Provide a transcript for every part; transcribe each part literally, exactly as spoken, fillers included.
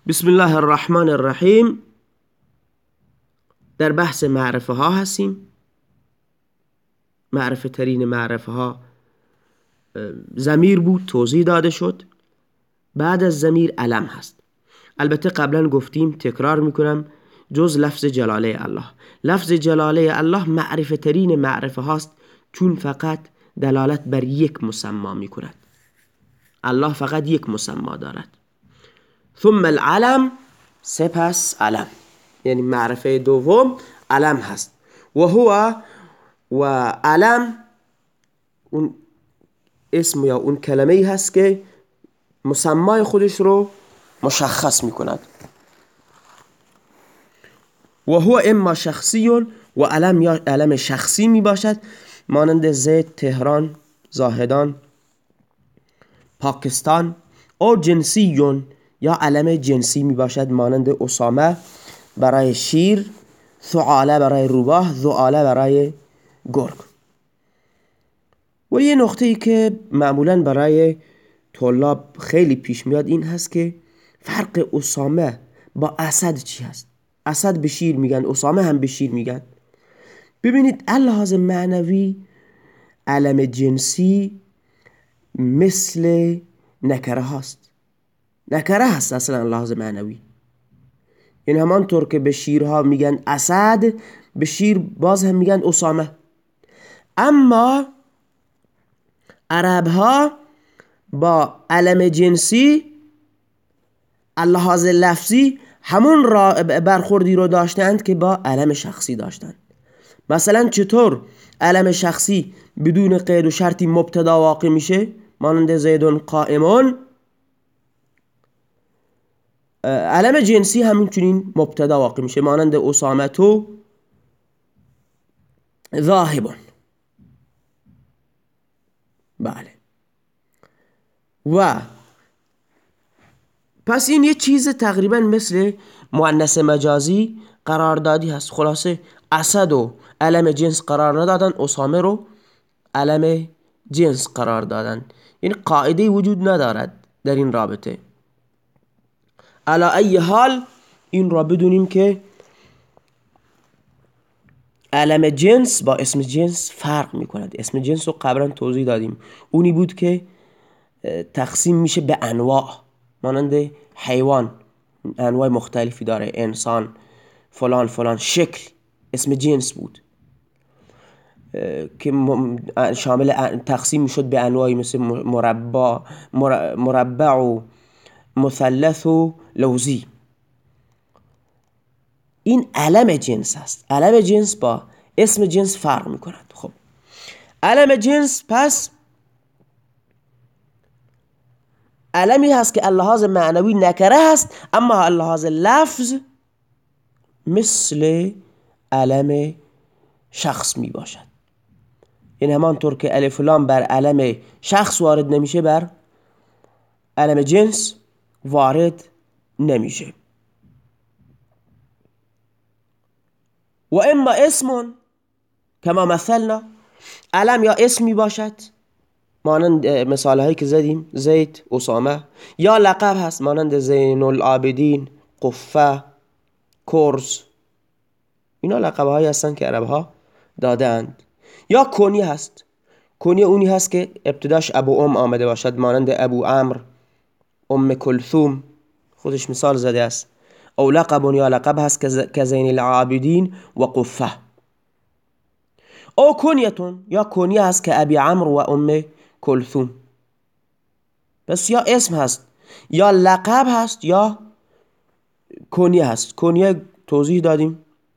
بسم الله الرحمن الرحیم. در بحث معرفه ها هستیم. معرفه ترین معرفه ها ضمیر بود، توضیح داده شد. بعد از ضمیر علم هست. البته قبلا گفتیم، تکرار میکنم، جز لفظ جلاله الله. لفظ جلاله الله معرفه ترین معرفه هاست، چون فقط دلالت بر یک مسما میکند. الله فقط یک مسما دارد. ثم العلم، سپس علم، یعنی معرفه دوم علم هست. و هو و علم اون اسم یا اون کلمه‌ای هست که مسمای خودش رو مشخص میکند. و هو اما شخصی و علم یا علم شخصی می باشد، مانند زید، تهران، زاهدان، پاکستان. او جنسی یا علم جنسی می باشد، مانند اسامه برای شیر، ثعاله برای روباه، ذعاله برای گرگ. و یه نقطه ای که معمولا برای طلاب خیلی پیش میاد این هست که فرق اسامه با اسد چی هست. اسد به شیر میگن، اسامه هم به شیر میگن. ببینید لحاظ معنوی علم جنسی مثل نکره هاست. نکره هست اصلا لحاظ معنوی. این همانطور که به شیرها میگن اسد، به شیر باز هم میگن اسامه. اما عرب ها با علم جنسی لحاظ لفظی همون برخوردی رو داشتند که با علم شخصی داشتند. مثلا چطور علم شخصی بدون قید و شرطی مبتدا واقع میشه، مانند زیدون قائمون، علم جنسی همینچنین مبتدا واقع میشه، مانند اسامتو ذاهبون. بله. و پس این یه چیز تقریبا مثل مؤنث مجازی قراردادی هست. خلاصه اسد و علم جنس قرار ندادن، اسامه رو علم جنس قرار دادن. یعنی قاعده وجود ندارد در این رابطه. علی ای حال این را بدونیم که علم جنس با اسم جنس فرق میکند. اسم جنس رو قبلا توضیح دادیم، اونی بود که تقسیم میشه به انواع، مانند حیوان انواع مختلفی داره، انسان، فلان فلان شکل، اسم جنس بود که شامل تقسیم میشد به انواعی مثل مربع مربع و مثلث و لوزی. این علم جنس هست. علم جنس با اسم جنس فرق میکند. خب علم جنس پس علمی هست که اللحاظ معنوی نکره هست، اما اللحاظ لفظ مثل علم شخص می باشد. این همانطور که الف و لام بر علم شخص وارد نمیشه، بر علم جنس وارد نمیشه. و اما اسم کما مثلنا، علم یا اسم می باشد، مانند مثال هایی که زدیم، زید، اسامه. یا لقب هست، مانند زین العابدین، قفه، کرز. اینا لقب هایی هستن که عرب ها داده اند. یا کنی هست. کنی اونی هست که ابتداش ابو ام آمده باشد، مانند ابو عمرو، ام کلثوم، خودش مثال زده است. او لقب یا لقب هست که زین العابدین و قفه. او کنیتون یا کنی هست که ابی عمرو و ام کلثوم. پس یا اسم هست، یا لقب هست، یا کنی هست. کنی توضیح دادیم.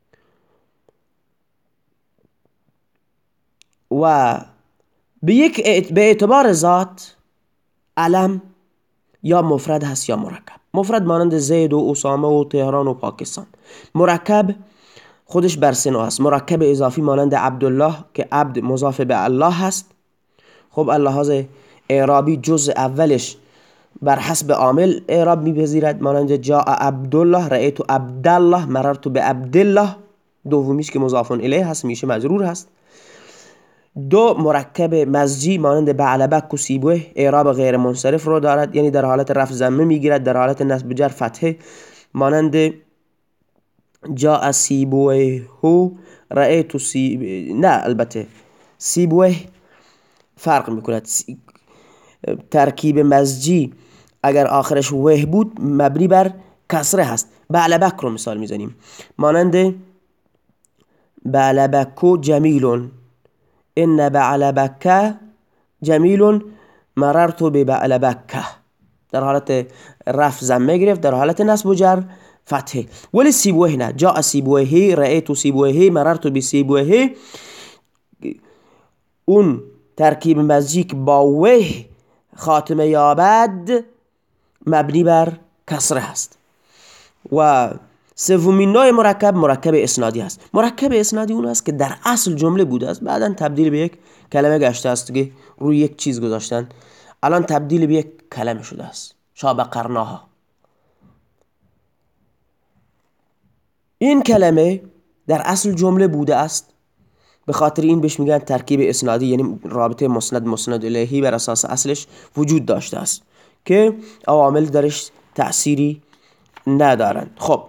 و به یک به اعتبار ذات علم یا مفرد هست یا مرکب. مفرد مانند زید و اسامه و تهران و پاکستان. مرکب خودش بر سه نوع هست. مرکب اضافی مانند عبدالله که عبد مضاف به الله هست. خب اللحاظ اعرابی جزء اولش بر حسب عامل اعراب میپذیرد، مانند جاء عبدالله، رأیت عبدالله، مررت به عبدالله. دومیش که مضاف الیه هست میشه مجرور هست. دو مرکب مزجی مانند بعلبک و سیبوه اعراب غیر منصرف رو دارد، یعنی در حالت رفع ضمه میگیرد، در حالت نصب جر فتحه، مانند جاء سیبوه رأیت سیب نه البته سیبوه فرق میکند. ترکیب مزجی اگر آخرش وه بود مبنی بر کسره هست. بعلبک رو مثال میزنیم مانند بعلبک جمیل، ان بعلبک جمیل مررت ببعلبک، در حالت رفع ضمه گرفت، در حالت نصب و جر فتحه. ولی سیبوه نه، جاء سیبوه رأیت سیبوه مررت بسیبوه، اون ترکیب مزجی که با وه خاتمه یابد مبنی بر کسره هست. و سومین نوع مرکب مرکب اسنادی هست. مرکب اسنادی اون است که در اصل جمله بوده است، بعدا تبدیل به یک کلمه گشته است که روی یک چیز گذاشتن، الان تبدیل به یک کلمه شده است. شابه قرناها. این کلمه در اصل جمله بوده است، به خاطر این بهش میگن ترکیب اسنادی، یعنی رابطه مسند مسند الیهی بر اساس اصلش وجود داشته است که عوامل درش تأثیری ندارند. خب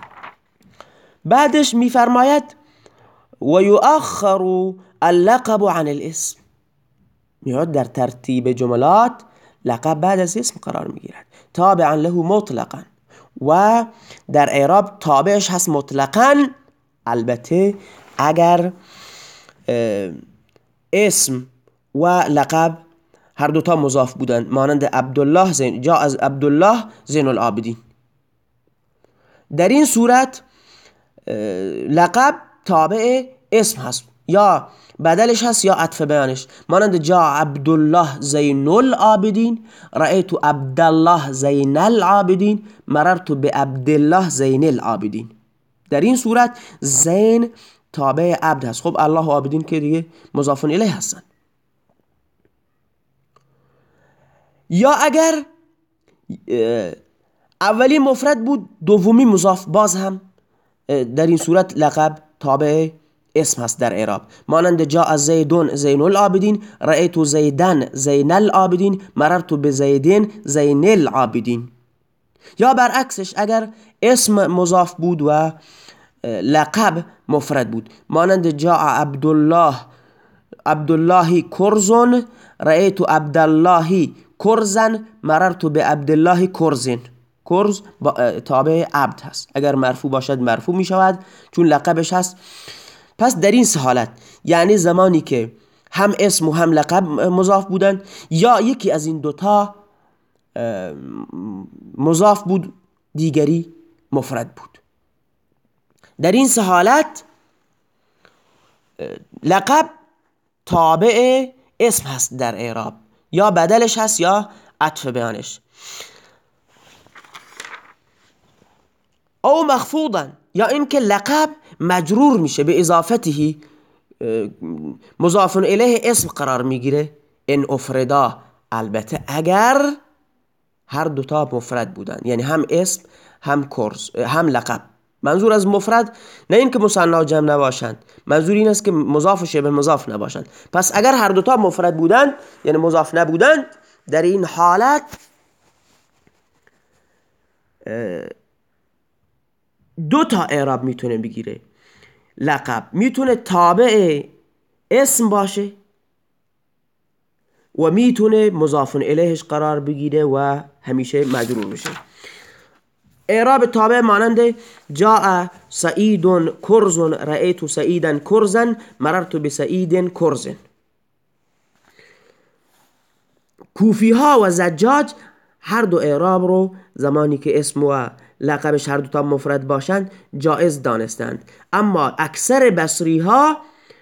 بعدش میفرماید و یؤخر اللقب عن الاسم، میاد در ترتیب جملات لقب بعد از اسم قرار میگیرد، تابعا له مطلقا، و در اعراب تابعش هست مطلقا، البته اگر اسم و لقب هر دوتا مضاف بودن، مانند عبدالله زین، جا از عبدالله زین العابدین. در این صورت لقب تابع اسم هست، یا بدلش هست یا عطف بیانش، مانند جا عبدالله زین العابدین، رأیت عبدالله زین العابدین، مررت به عبدالله زین العابدین. در این صورت زین تابع عبد هست. خب الله و عابدین که دیگه مضاف الیه هستن. یا اگر اولی مفرد بود دومی مضاف، باز هم در این صورت لقب تابع اسم هست در اعراب، مانند جاء زیدون زین العابدین، رأیت زیدن زین العابدین، مررت به زیدین زین العابدین. یا برعکسش اگر اسم مضاف بود و لقب مفرد بود، مانند جاء عبدالله عبدالله کرزن، رأیت عبدالله کرزن، مررت به عبدالله کرزن. کرز تابع عبد هست، اگر مرفوع باشد مرفوع می شود چون لقبش هست. پس در این سه حالت، یعنی زمانی که هم اسم و هم لقب مضاف بودن، یا یکی از این دوتا مضاف بود دیگری مفرد بود، در این سه حالت لقب تابع اسم هست در اعراب، یا بدلش هست یا عطف بیانش. او مخفوضا، یا اینکه لقب مجرور میشه به اضافته، مضاف الیه اسم قرار میگیره، ان افردا، البته اگر هر دوتا مفرد بودن، یعنی هم اسم هم کرز هم لقب. منظور از مفرد نه این که مثنی و جمع نباشند، منظور این است که مضاف و شبه مضاف نباشند. پس اگر هر دوتا مفرد بودند یعنی مضاف نبودند، در این حالت دو تا اعراب میتونه بگیره. لقب میتونه تابع اسم باشه و میتونه مضاف الیهش قرار بگیره و همیشه مجرور بشه. اعراب تابع مانند جاء سعید کرز، رأیت سعیدا کرزا، مررت بسعید کرز. کوفی ها و زجاج هر دو اعراب رو زمانی که اسم و لقبش هر دو تا مفرد باشند جائز دانستند، اما اکثر بصری ها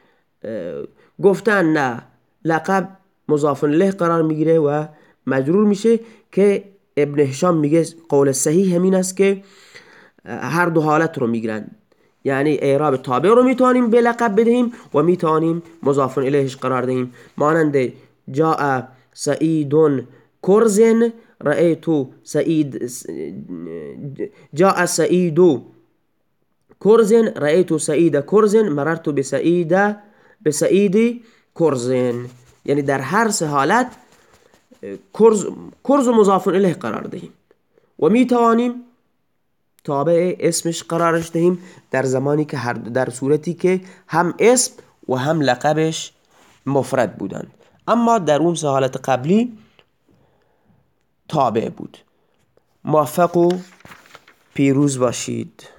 گفتن نه، لقب مضاف الیه قرار میگیره و مجرور میشه، که ابن هشام میگه قول صحیح همین است که هر دو حالت رو میگیرن، یعنی اعراب تابع رو میتونیم به لقب بدهیم و میتونیم مضاف الیهش قرار دهیم، مانند جاء سعید کرز، رأیت سعید جاء سعید کرز، رأیت سعید کرز، مررت بسعید بسعید کرزن، یعنی در هر سه حالت کرز, کرز و مضاف الیه قرار دهیم و می توانیم تابع اسمش قرارش دهیم در زمانی که هر در صورتی که هم اسم و هم لقبش مفرد بودند. اما در اون سه حالت قبلی تابع بود. موفق و پیروز باشید.